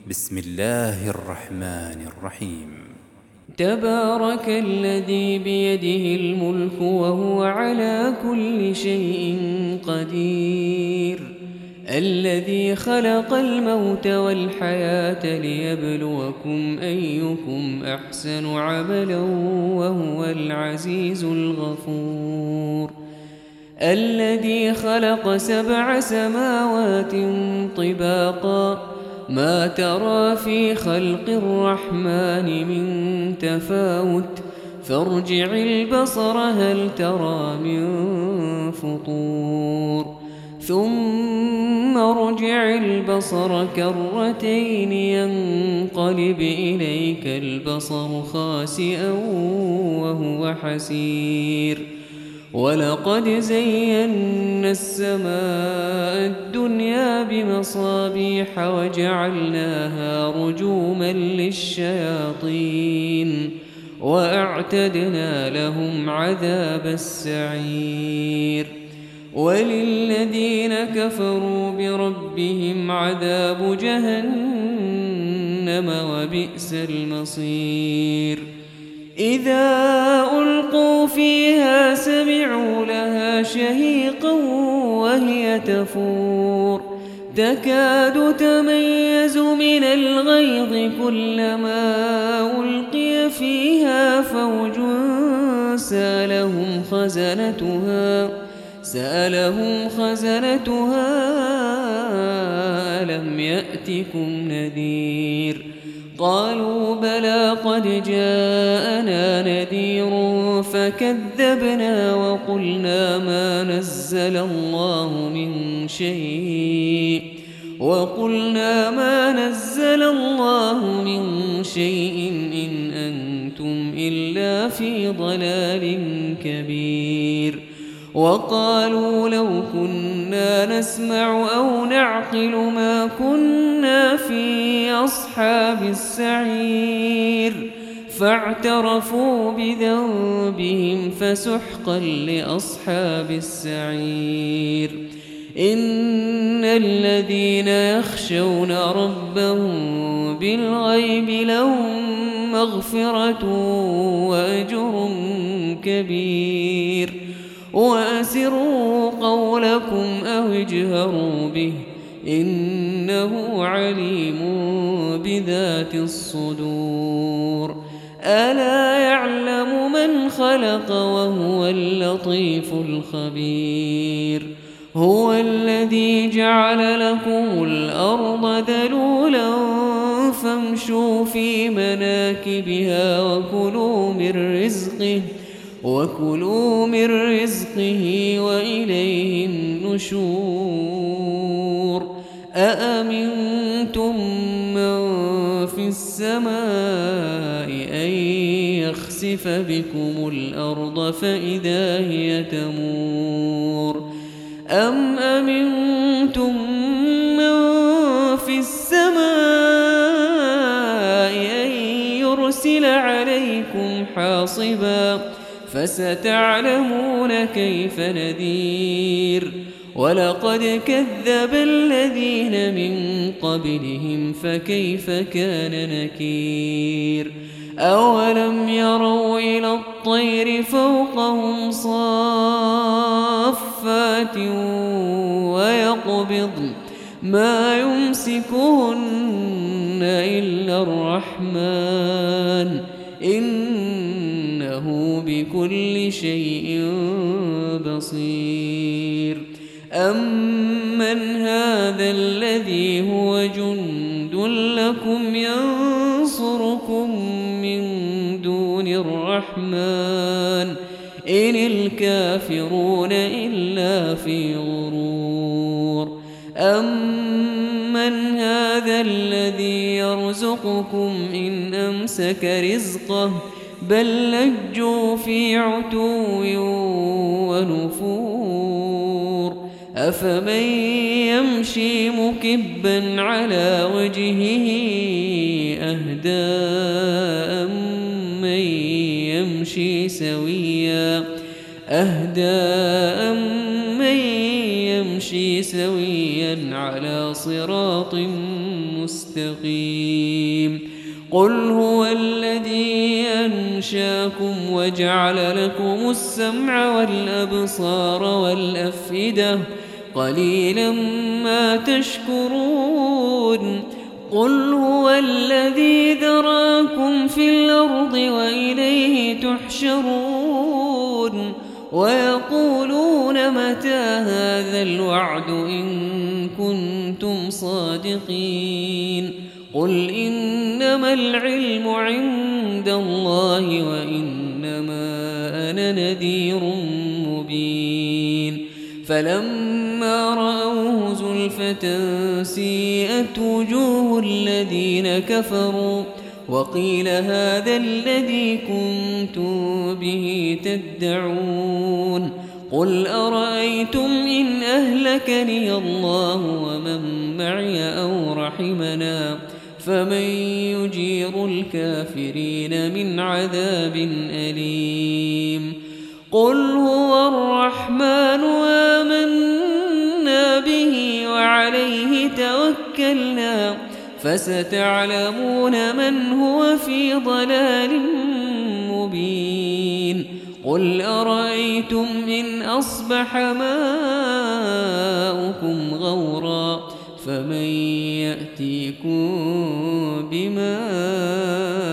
بسم الله الرحمن الرحيم. تبارك الذي بيده الملك وهو على كل شيء قدير، الذي خلق الموت والحياة ليبلوكم أيكم أحسن عملا وهو العزيز الغفور، الذي خلق 7 سماوات طباقا ما ترى في خلق الرحمن من تفاوت فارجع البصر هل ترى من فطور ثم ارجع البصر كرتين ينقلب إليك البصر خاسئا وهو حسير، ولقد زينا السماء الدنيا بمصابيح وجعلناها رجوما للشياطين وأعتدنا لهم عذاب السعير، وللذين كفروا بربهم عذاب جهنم وبئس المصير. إذا ألقوا فيها سمعوا لها شهيقا وهي تفور تكاد تميز من الغيظ كلما ألقي فيها فوج سألهم خزنتها ألم يأتكم نذير؟ قالوا بلى قد جاءنا نذير فكذبنا وقلنا ما نزل الله من شيء إن أنتم إلا في ضلال كبير. وقالوا لو كنا نسمع أو نعقل ما كنا في أصحاب السعير، فاعترفوا بذنبهم فسحقا لأصحاب السعير. إن الذين يخشون ربهم بالغيب لهم مغفرة وأجر كبير. وأسروا قولكم أو اجهروا به إنه عليم بذات الصدور. ألا يعلم من خلق وهو اللطيف الخبير. هو الذي جعل لكم الأرض ذلولا فامشوا في مناكبها وكلوا من رزقه وإليه النشور. أأمنتم من في السماء أن يخسف بكم الأرض فإذا هي تمور، أم أمنتم من في السماء أن يرسل عليكم حاصبا فستعلمون كيف نذير. ولقد كذب الذين من قبلهم فكيف كان نكير. أولم يروا إلى الطير فوقهم صافات ويقبضن ما يمسكهن إلا الرحمن إنه بكل شيء بصير. أمن هذا الذي هو جند لكم ينصركم من دون الرحمن إن الكافرون إلا في غرور. أمن هذا الذي يرزقكم إن أمسك رزقه بل لجوا في عتو ونفور. أفمن يمشي مكبا على وجهه أهدى أمن يمشي سويا على صراط مستقيم. مستقيم قل هو الذي أنشاكم وجعل لكم السمع والأبصار والأفئدة قليلا ما تشكرون قل هو الذي ذراكم في الأرض وإليه تحشرون ويقولون متى هذا الوعد إن كنتم صادقين قل إنما العلم عند الله وإنما أنا نذير مبين فلما رأوه زلفة سيئت وجوه الذين كفروا وقيل هذا الذي كنتم به تدعون قل أرأيتم إن أهلكني الله ومن معي أو رحمنا فمن يجير الكافرين من عذاب أليم قل هو الرحمن آمنا به وعليه توكلنا فستعلمون من هو في ضلال مبين قل أرأيتم إن أصبح ماؤكم غورا فمن يأتيكم بماء